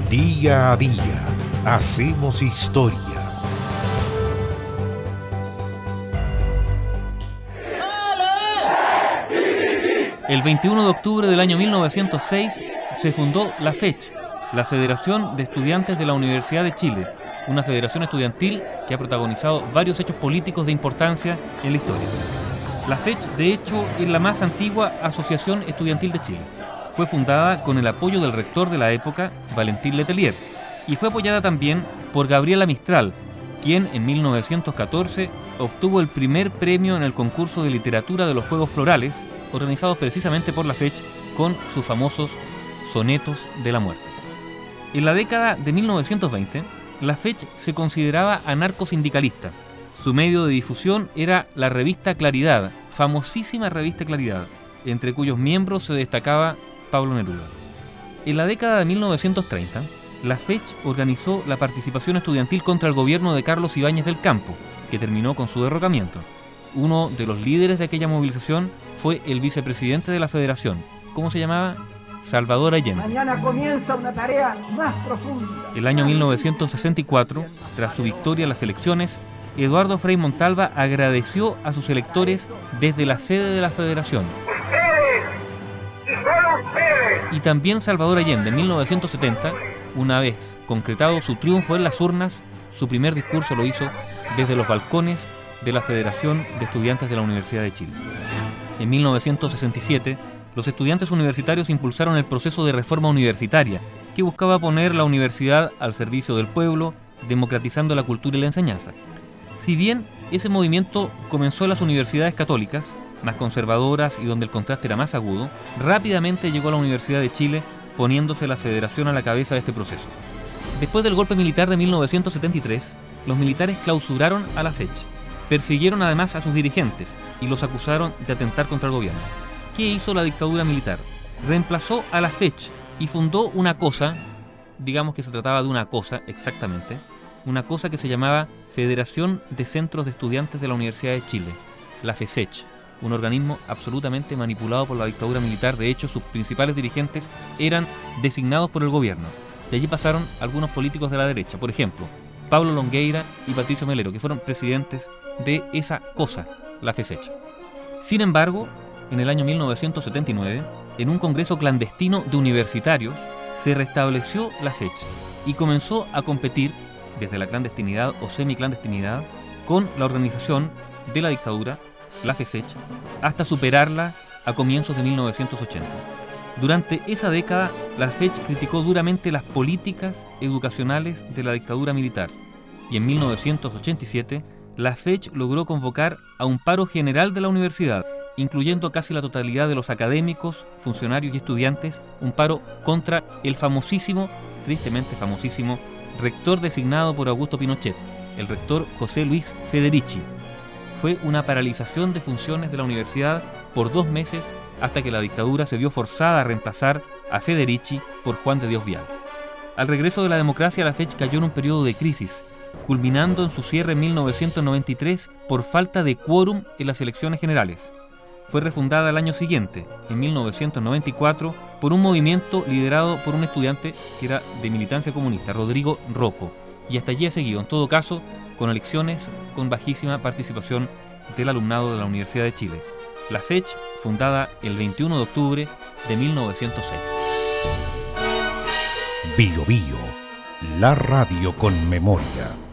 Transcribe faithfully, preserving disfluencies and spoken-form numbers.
Día a día hacemos historia. El veintiuno de octubre del año mil novecientos seis se fundó la FECH, la Federación de Estudiantes de la Universidad de Chile, una federación estudiantil que ha protagonizado varios hechos políticos de importancia en la historia. La FECH, de hecho, es la más antigua asociación estudiantil de Chile. Fue fundada con el apoyo del rector de la época, Valentín Letelier, y fue apoyada también por Gabriela Mistral, quien en mil novecientos catorce obtuvo el primer premio en el concurso de literatura de los Juegos Florales, organizados precisamente por la FECH con sus famosos sonetos de la muerte. En la década de mil novecientos veinte, la FECH se consideraba anarcosindicalista. Su medio de difusión era la revista Claridad, famosísima revista Claridad, entre cuyos miembros se destacaba Pablo Neruda. En la década de mil novecientos treinta, la FECH organizó la participación estudiantil contra el gobierno de Carlos Ibáñez del Campo, que terminó con su derrocamiento. Uno de los líderes de aquella movilización fue el vicepresidente de la federación. ¿Cómo se llamaba? Salvador Allende. Mañana comienza una tarea más profunda. El año mil novecientos sesenta y cuatro, tras su victoria en las elecciones, Eduardo Frei Montalva agradeció a sus electores desde la sede de la federación. ¡Ustedes! ¡Y solo ustedes! Y también Salvador Allende, en mil novecientos setenta, una vez concretado su triunfo en las urnas, su primer discurso lo hizo desde los balcones de la Federación de Estudiantes de la Universidad de Chile. En mil novecientos sesenta y siete, los estudiantes universitarios impulsaron el proceso de reforma universitaria, que buscaba poner la universidad al servicio del pueblo, democratizando la cultura y la enseñanza. Si bien ese movimiento comenzó en las universidades católicas, más conservadoras y donde el contraste era más agudo, rápidamente llegó a la Universidad de Chile, poniéndose la federación a la cabeza de este proceso. Después del golpe militar de mil novecientos setenta y tres, los militares clausuraron a la FECH. Persiguieron además a sus dirigentes y los acusaron de atentar contra el gobierno. ¿Qué hizo la dictadura militar? Reemplazó a la FECH y fundó una cosa, digamos que se trataba de una cosa exactamente, una cosa que se llamaba Federación de Centros de Estudiantes de la Universidad de Chile, la FECECH, un organismo absolutamente manipulado por la dictadura militar. De hecho, sus principales dirigentes eran designados por el gobierno. De allí pasaron algunos políticos de la derecha, por ejemplo, Pablo Longueira y Patricio Melero, que fueron presidentes de esa cosa, la FECECH. Sin embargo, en el año mil novecientos setenta y nueve, en un congreso clandestino de universitarios, se restableció la FECH y comenzó a competir desde la clandestinidad o semiclandestinidad con la organización de la dictadura, la FECECH, hasta superarla a comienzos de mil novecientos ochenta. Durante esa década, la FECH criticó duramente las políticas educacionales de la dictadura militar y en mil novecientos ochenta y siete la FECH logró convocar a un paro general de la universidad, incluyendo casi la totalidad de los académicos, funcionarios y estudiantes, un paro contra el famosísimo, tristemente famosísimo, rector designado por Augusto Pinochet, el rector José Luis Federici. Fue una paralización de funciones de la universidad por dos meses hasta que la dictadura se vio forzada a reemplazar a Federici por Juan de Dios Vial. Al regreso de la democracia, la FECH cayó en un periodo de crisis, culminando en su cierre en mil novecientos noventa y tres por falta de quórum en las elecciones generales. Fue refundada al año siguiente, en mil novecientos noventa y cuatro, por un movimiento liderado por un estudiante que era de militancia comunista, Rodrigo Rocco, y hasta allí ha seguido, en todo caso, con elecciones con bajísima participación del alumnado de la Universidad de Chile. La FECH, fundada el veintiuno de octubre de mil novecientos seis. Bio Bio, la radio con memoria.